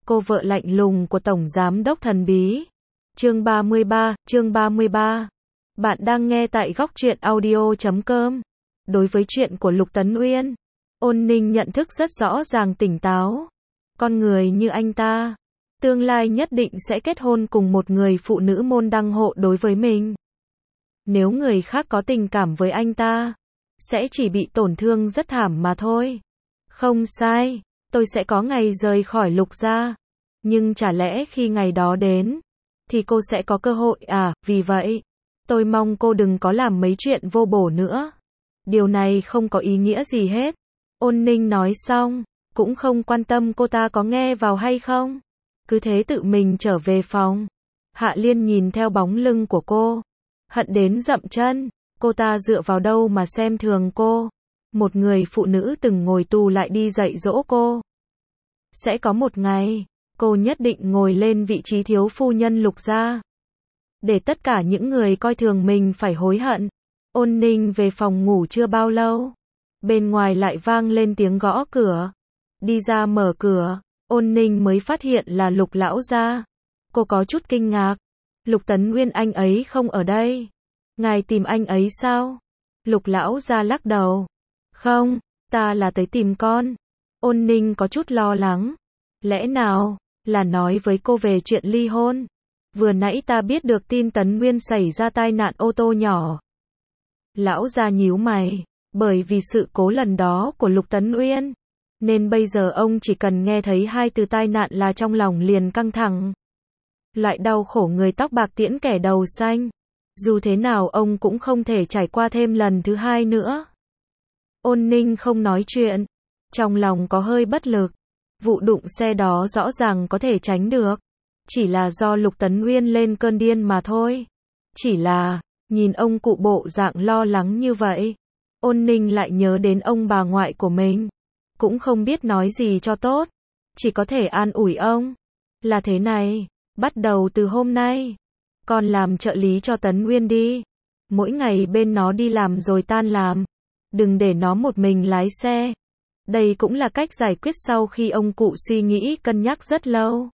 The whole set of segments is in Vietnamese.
cô vợ lạnh lùng của Tổng Giám đốc thần bí. Chương 33. Bạn đang nghe tại góc truyện audio.com. Đối với chuyện của Lục Tấn Uyên, Ôn Ninh nhận thức rất rõ ràng tỉnh táo. Con người như anh ta, tương lai nhất định sẽ kết hôn cùng một người phụ nữ môn đăng hộ đối với mình. Nếu người khác có tình cảm với anh ta, sẽ chỉ bị tổn thương rất thảm mà thôi. Không sai, tôi sẽ có ngày rời khỏi Lục gia. Nhưng chả lẽ khi ngày đó đến, thì cô sẽ có cơ hội à? Vì vậy, tôi mong cô đừng có làm mấy chuyện vô bổ nữa. Điều này không có ý nghĩa gì hết. Ôn Ninh nói xong, cũng không quan tâm cô ta có nghe vào hay không. Cứ thế tự mình trở về phòng. Hạ Liên nhìn theo bóng lưng của cô, hận đến dậm chân. Cô ta dựa vào đâu mà xem thường cô? Một người phụ nữ từng ngồi tù lại đi dạy dỗ cô. Sẽ có một ngày, cô nhất định ngồi lên vị trí thiếu phu nhân Lục gia. Để tất cả những người coi thường mình phải hối hận. Ôn Ninh về phòng ngủ chưa bao lâu, bên ngoài lại vang lên tiếng gõ cửa. Đi ra mở cửa, Ôn Ninh mới phát hiện là Lục lão gia. Cô có chút kinh ngạc. Lục Tấn Uyên anh ấy không ở đây. Ngài tìm anh ấy sao? Lục lão gia lắc đầu. Không, ta là tới tìm con. Ôn Ninh có chút lo lắng. Lẽ nào là nói với cô về chuyện ly hôn? Vừa nãy ta biết được tin Tấn Uyên xảy ra tai nạn ô tô nhỏ. Lão gia nhíu mày, bởi vì sự cố lần đó của Lục Tấn Uyên, nên bây giờ ông chỉ cần nghe thấy hai từ tai nạn là trong lòng liền căng thẳng. Loại đau khổ người tóc bạc tiễn kẻ đầu xanh. Dù thế nào ông cũng không thể trải qua thêm lần thứ hai nữa. Ôn Ninh không nói chuyện, trong lòng có hơi bất lực. Vụ đụng xe đó rõ ràng có thể tránh được, chỉ là do Lục Tấn Uyên lên cơn điên mà thôi. Chỉ là, nhìn ông cụ bộ dạng lo lắng như vậy, Ôn Ninh lại nhớ đến ông bà ngoại của mình. Cũng không biết nói gì cho tốt, chỉ có thể an ủi ông. Là thế này, bắt đầu từ hôm nay, con làm trợ lý cho Tấn Uyên đi. Mỗi ngày bên nó đi làm rồi tan làm. Đừng để nó một mình lái xe. Đây cũng là cách giải quyết sau khi ông cụ suy nghĩ cân nhắc rất lâu.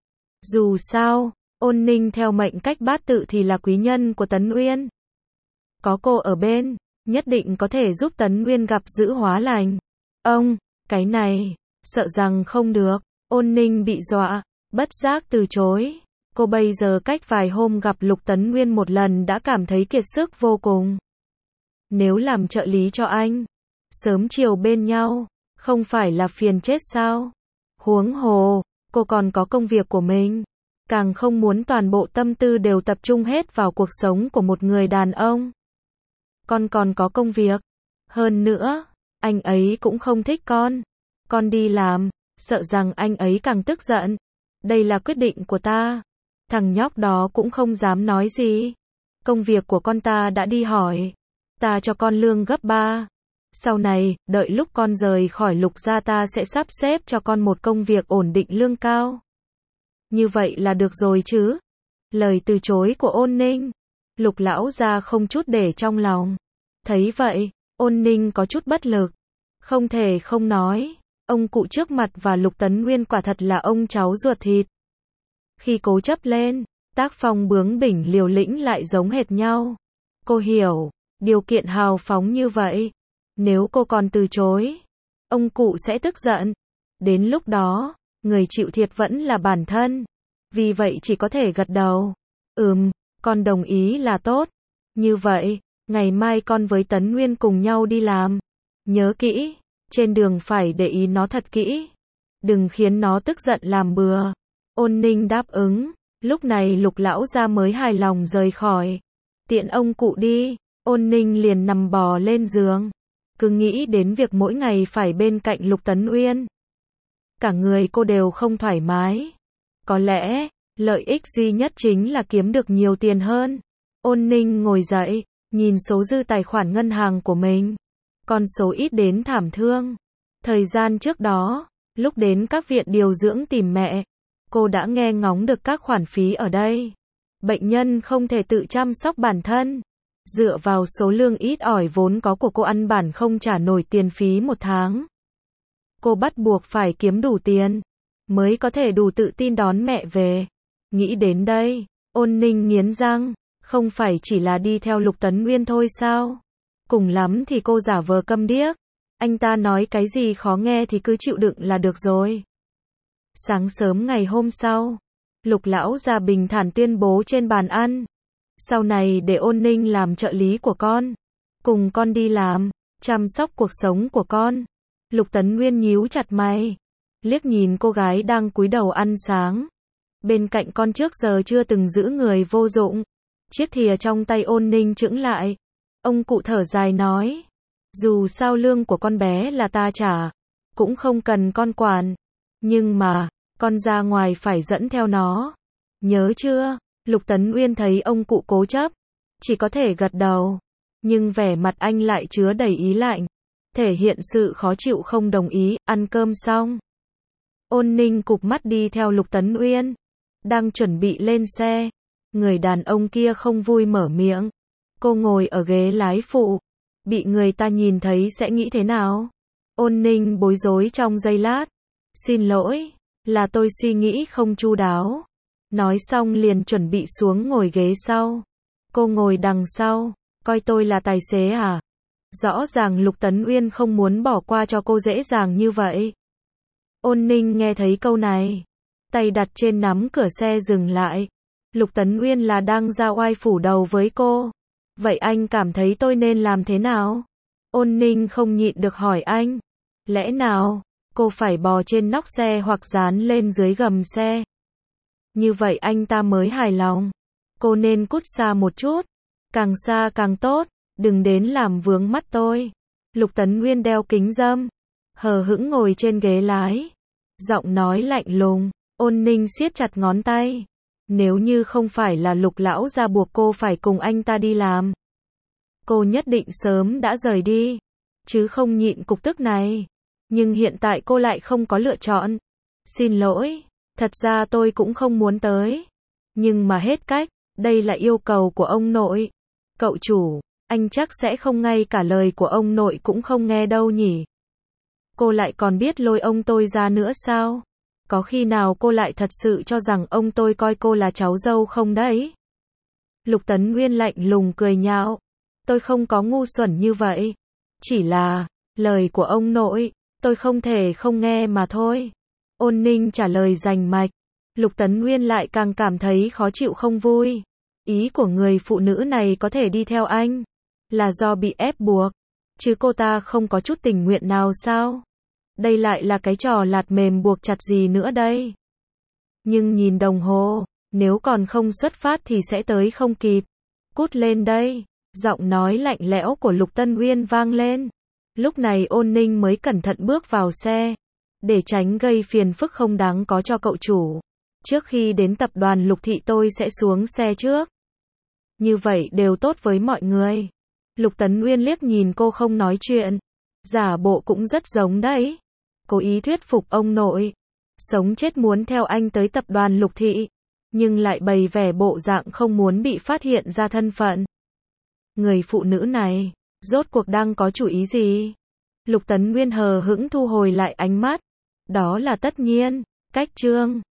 Dù sao, Ôn Ninh theo mệnh cách bát tự thì là quý nhân của Tấn Uyên. Có cô ở bên, nhất định có thể giúp Tấn Uyên gặp dữ hóa lành. Ông, cái này, sợ rằng không được. Ôn Ninh bị dọa, bất giác từ chối. Cô bây giờ cách vài hôm gặp Lục Tấn Uyên một lần đã cảm thấy kiệt sức vô cùng. Nếu làm trợ lý cho anh, sớm chiều bên nhau, không phải là phiền chết sao? Huống hồ, cô còn có công việc của mình, càng không muốn toàn bộ tâm tư đều tập trung hết vào cuộc sống của một người đàn ông. Con còn có công việc. Hơn nữa, anh ấy cũng không thích con. Con đi làm, sợ rằng anh ấy càng tức giận. Đây là quyết định của ta. Thằng nhóc đó cũng không dám nói gì. Công việc của con ta đã đi hỏi. Ta cho con lương gấp 3. Sau này, đợi lúc con rời khỏi Lục gia ta sẽ sắp xếp cho con một công việc ổn định lương cao. Như vậy là được rồi chứ? Lời từ chối của Ôn Ninh, Lục lão gia không chút để trong lòng. Thấy vậy, Ôn Ninh có chút bất lực. Không thể không nói, ông cụ trước mặt và Lục Tấn Uyên quả thật là ông cháu ruột thịt. Khi cố chấp lên, tác phong bướng bỉnh liều lĩnh lại giống hệt nhau. Cô hiểu, điều kiện hào phóng như vậy, nếu cô còn từ chối, ông cụ sẽ tức giận. Đến lúc đó, người chịu thiệt vẫn là bản thân. Vì vậy chỉ có thể gật đầu. Con đồng ý là tốt. Như vậy, ngày mai con với Tấn Uyên cùng nhau đi làm. Nhớ kỹ, trên đường phải để ý nó thật kỹ. Đừng khiến nó tức giận làm bừa. Ôn Ninh đáp ứng. Lúc này Lục lão gia mới hài lòng rời khỏi. Tiện ông cụ đi, Ôn Ninh liền nằm bò lên giường. Cứ nghĩ đến việc mỗi ngày phải bên cạnh Lục Tấn Uyên. Cả người cô đều không thoải mái. Có lẽ, lợi ích duy nhất chính là kiếm được nhiều tiền hơn. Ôn Ninh ngồi dậy, nhìn số dư tài khoản ngân hàng của mình. Con số ít đến thảm thương. Thời gian trước đó, lúc đến các viện điều dưỡng tìm mẹ, cô đã nghe ngóng được các khoản phí ở đây. Bệnh nhân không thể tự chăm sóc bản thân. Dựa vào số lương ít ỏi vốn có của cô ăn bản không trả nổi tiền phí một tháng. Cô bắt buộc phải kiếm đủ tiền. mới có thể đủ tự tin đón mẹ về. Nghĩ đến đây, Ôn Ninh nghiến răng, không phải chỉ là đi theo Lục Tấn Uyên thôi sao? Cùng lắm thì cô giả vờ câm điếc. Anh ta nói cái gì khó nghe thì cứ chịu đựng là được rồi. Sáng sớm ngày hôm sau, Lục lão gia bình thản tuyên bố trên bàn ăn. Sau này để Ôn Ninh làm trợ lý của con. Cùng con đi làm, chăm sóc cuộc sống của con. Lục Tấn Nguyên nhíu chặt mày. Liếc nhìn cô gái đang cúi đầu ăn sáng. Bên cạnh con trước giờ chưa từng giữ người vô dụng. Chiếc thìa trong tay Ôn Ninh chững lại. Ông cụ thở dài nói. Dù sao lương của con bé là ta trả. Cũng không cần con quản. Nhưng mà, con ra ngoài phải dẫn theo nó. Nhớ chưa? Lục Tấn Uyên thấy ông cụ cố chấp. Chỉ có thể gật đầu. Nhưng vẻ mặt anh lại chứa đầy ý lạnh. Thể hiện sự khó chịu không đồng ý. Ăn cơm xong, Ôn Ninh cụp mắt đi theo Lục Tấn Uyên. Đang chuẩn bị lên xe. Người đàn ông kia không vui mở miệng. Cô ngồi ở ghế lái phụ. Bị người ta nhìn thấy sẽ nghĩ thế nào? Ôn Ninh bối rối trong giây lát. Xin lỗi, là tôi suy nghĩ không chu đáo. Nói xong liền chuẩn bị xuống ngồi ghế sau. Cô ngồi đằng sau. Coi tôi là tài xế à? Rõ ràng Lục Tấn Uyên không muốn bỏ qua cho cô dễ dàng như vậy. Ôn Ninh nghe thấy câu này. Tay đặt trên nắm cửa xe dừng lại. Lục Tấn Uyên là đang ra oai phủ đầu với cô. Vậy anh cảm thấy tôi nên làm thế nào? Ôn Ninh không nhịn được hỏi anh. Lẽ nào, cô phải bò trên nóc xe hoặc dán lên dưới gầm xe? Như vậy anh ta mới hài lòng. Cô nên cút xa một chút. Càng xa càng tốt. Đừng đến làm vướng mắt tôi. Lục Tấn Nguyên đeo kính râm. Hờ hững ngồi trên ghế lái. Giọng nói lạnh lùng. Ôn Ninh siết chặt ngón tay. Nếu như không phải là Lục lão gia buộc cô phải cùng anh ta đi làm, cô nhất định sớm đã rời đi. Chứ không nhịn cục tức này. Nhưng hiện tại cô lại không có lựa chọn. Xin lỗi. Thật ra tôi cũng không muốn tới. Nhưng mà hết cách. Đây là yêu cầu của ông nội. Cậu chủ, anh chắc sẽ không ngay cả lời của ông nội cũng không nghe đâu nhỉ. Cô lại còn biết lôi ông tôi ra nữa sao? Có khi nào cô lại thật sự cho rằng ông tôi coi cô là cháu dâu không đấy? Lục Tấn Nguyên lạnh lùng cười nhạo. Tôi không có ngu xuẩn như vậy. Chỉ là, lời của ông nội, tôi không thể không nghe mà thôi. Ôn Ninh trả lời rành mạch. Lục Tấn Nguyên lại càng cảm thấy khó chịu không vui. Ý của người phụ nữ này có thể đi theo anh là do bị ép buộc. Chứ cô ta không có chút tình nguyện nào sao? Đây lại là cái trò lạt mềm buộc chặt gì nữa đây? Nhưng nhìn đồng hồ, nếu còn không xuất phát thì sẽ tới không kịp. Cút lên đây. Giọng nói lạnh lẽo của Lục Tân Uyên vang lên. Lúc này Ôn Ninh mới cẩn thận bước vào xe. Để tránh gây phiền phức không đáng có cho cậu chủ. Trước khi đến tập đoàn Lục Thị tôi sẽ xuống xe trước. Như vậy đều tốt với mọi người. Lục Tấn Uyên liếc nhìn cô không nói chuyện. Giả bộ cũng rất giống đấy. Cố ý thuyết phục ông nội. Sống chết muốn theo anh tới tập đoàn Lục Thị. Nhưng lại bày vẻ bộ dạng không muốn bị phát hiện ra thân phận. Người phụ nữ này, rốt cuộc đang có chủ ý gì? Lục Tấn Nguyên hờ hững thu hồi lại ánh mắt. Đó là tất nhiên. Cách Trương